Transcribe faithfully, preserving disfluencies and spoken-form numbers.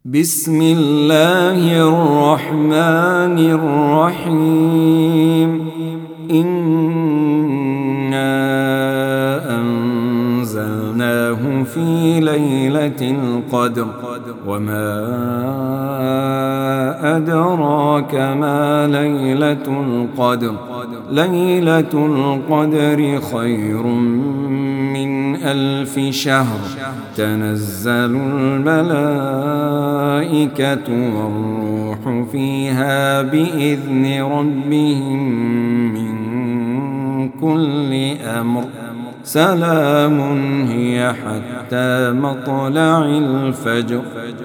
بسم الله الرحمن الرحيم. إنا أنزلناه في ليلة القدر وما أدراك ما ليلة القدر. ليلة القدر خير من ألف شهر. تنزل الملائكة والروح فيها بإذن ربهم من كل أمر. سلام هي حتى مطلع الفجر.